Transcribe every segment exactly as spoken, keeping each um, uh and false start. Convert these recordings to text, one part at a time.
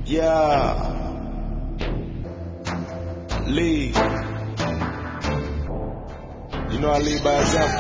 Yeah. Lead. You know I lead by example.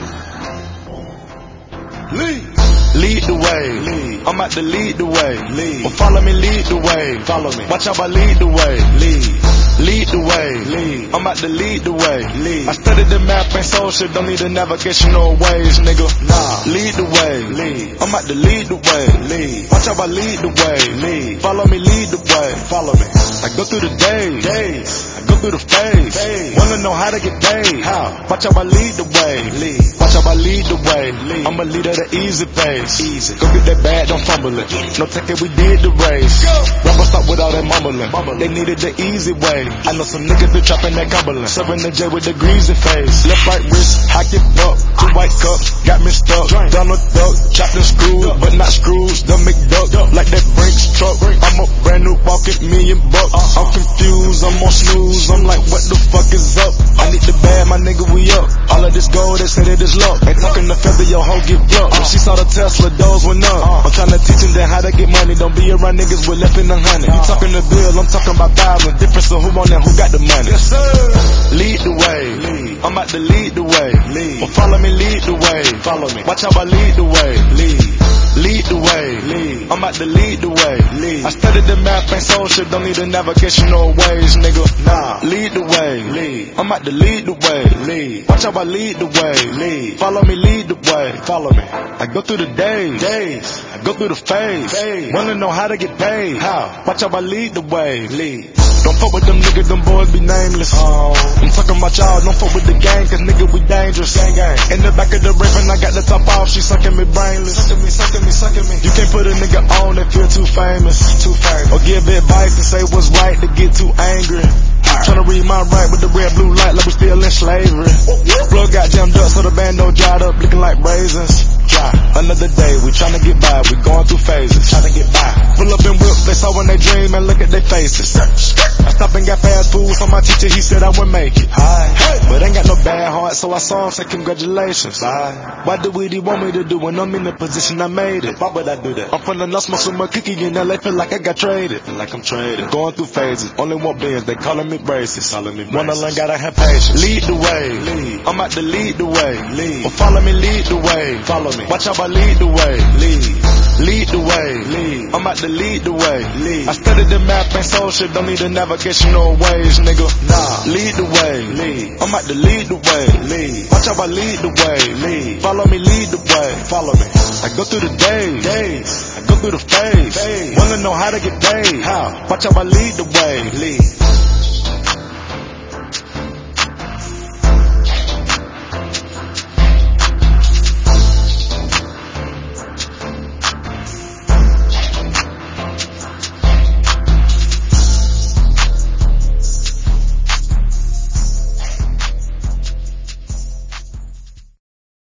Lead. Lead the way. Lead. I'm about to lead the way. Lead. Well, follow me, lead the way. Follow me. Watch out, I lead the way. Lead. Lead the way. Lead. I'm about to lead the way. Lead. I studied the map and social, don't need a navigational ways, nigga. Nah. Lead the way. Lead. I'm about to lead the way. Lead. Watch out, I lead the way. Lead. Follow me, lead the way. Follow me. I go through the days. Days. I go through the phase. Phase. Wanna know how to get paid? How? Watch out, I lead the way. Lead. Watch out, I lead the way. Lead. I'm a leader the easy pace. Easy. Go get that bag, don't fumble it. No take it, we did the race. Rubber stop with all that mumbling. mumbling. They needed the easy way. I know some niggas been trapping that Cumberland. Serving the J with the greasy face. Left, right wrist, hack it up. Two white cups, got me stuck. Donald Duck, chopped and screwed, but not screws. The McDuck, like that Brinks truck. I'm a brand new walking million bucks. I'm confused, I'm on snooze. I'm like, what the fuck is up? I need the bag, my nigga, we up. All of this gold, they say that it's luck. Ain't talking the feather, your hoe get plucked. When she saw the Tesla, doors went up. I'm trying to teach them how to get money. Don't be around niggas with left in the honey. You talking the bill, I'm talking about thousands. Difference of who on there, who got the money. Yes, sir. Lead the way. Lead. I'm about to lead the way. Lead. Well, follow me, lead the way. Follow me. Watch how I lead the way. Lead. Lead the way. Lead. I'm about to lead the way. Lead. I studied the map and social, don't need a navigational ways, nigga. Nah. Lead the way. Lead. I'm about to lead the way. Lead. Watch how I lead the way. Lead. Follow me, lead the way. Follow me. I go through the days. Days. I go through the phase. Phase. Wanna know how to get paid? How? Watch how I lead the way. Lead. Don't fuck with them niggas, them boys be nameless. Oh. I'm talking about y'all, don't fuck with the gang, cause nigga we dangerous. Gang, gang. In the back of the river, I got the top off, she sucking me brainless. Sucking me, sucking me, sucking me. You can't put a nigga on that feel too famous. Too famous. Or give advice and say what's right to get too angry. Tryna read my right with the red blue light like we still in slavery. Plug got jammed up so the band don't dried up looking like raisins. Dry. Another day, we tryna get by, we going through phases. Tryna get by. Pull up in whips, they saw when they dream and look at their faces. I stopped and got fast food from my teacher, he said I would make it. Hey. But ain't got no bad heart, so I saw him say congratulations. Bye. Why do what he want me to do when I'm in the position I made it? Why would I do that? I'm from the nuts, muscle, my cookie in L A, feel like I got traded. Feel like I'm traded. Going through phases, only want bands, they calling me braces. Calling me braces. Wanna learn, gotta have patience. Lead the way. Lead. I'm about to lead the way. Lead. Well, follow me, lead the way. Follow me. Watch how I lead the way. Lead. Lead the way. Lead. I'm about to lead the way. Lead. I studied the map and social, don't need a navigational ways, nigga. Nah. Lead the way. Lead. I'm about to lead the way. Lead. Watch how I lead the way. Lead. Follow me, lead the way. Follow me. I go through the days. Days. I go through the phase. Phase. Wanna know how to get paid? How? Watch how I lead the way. Lead.